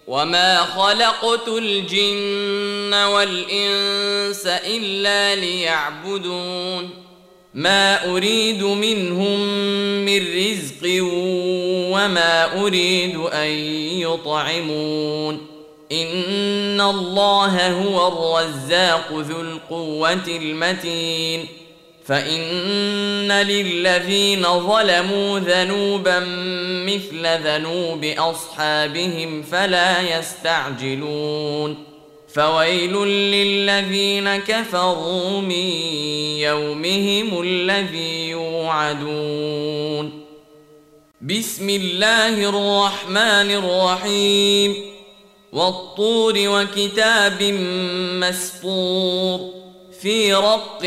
وما خلقت الجن والإنس إلا ليعبدون ما أريد منهم من رزق وما أريد أن يطعمون إن الله هو الرزاق ذو القوة المتين فإن للذين ظلموا ذنوبا مثل ذنوب أصحابهم فلا يستعجلون فويل للذين كفروا من يومهم الذي يوعدون بسم الله الرحمن الرحيم والطور وكتاب مسطور في رق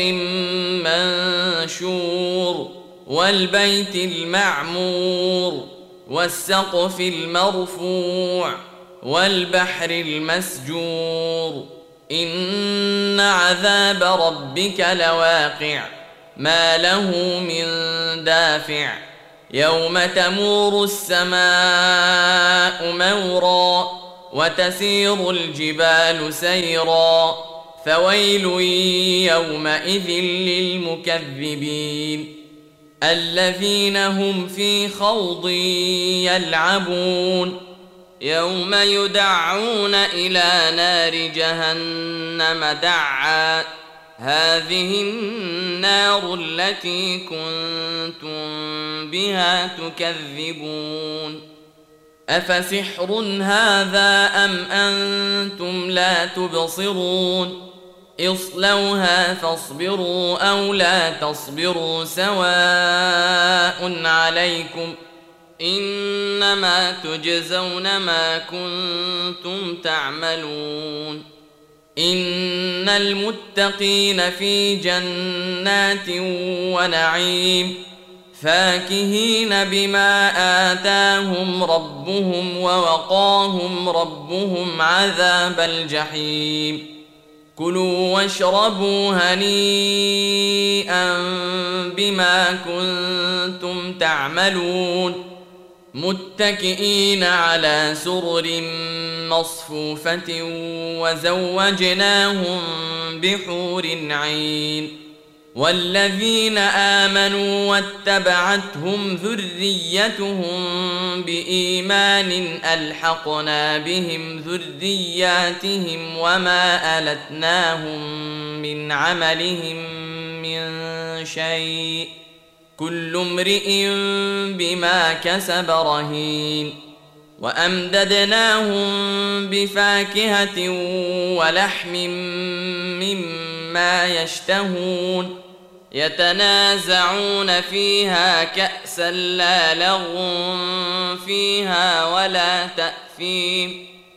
منشور والبيت المعمور والسقف المرفوع والبحر المسجور إن عذاب ربك لواقع ما له من دافع يوم تمور السماء مورا وتسير الجبال سيرا فويل يومئذ للمكذبين الذين هم في خوض يلعبون يوم يدعون إلى نار جهنم دعا هذه النار التي كنتم بها تكذبون أفسحر هذا أم أنتم لا تبصرون اصلوها فاصبروا أو لا تصبروا سواء عليكم إنما تجزون ما كنتم تعملون إن المتقين في جنات ونعيم فاكهين بما آتاهم ربهم ووقاهم ربهم عذاب الجحيم كلوا واشربوا هنيئا بما كنتم تعملون متكئين على سرر مصفوفة وزوجناهم بحور عين والذين آمنوا واتبعتهم ذريتهم بإيمان ألحقنا بهم ذرياتهم وما ألتناهم من عملهم من شيء كل امرئ بما كسب رهين وأمددناهم بفاكهة ولحم مما يشتهون يتنازعون فيها كأسا لا لغو فيها ولا تأثيم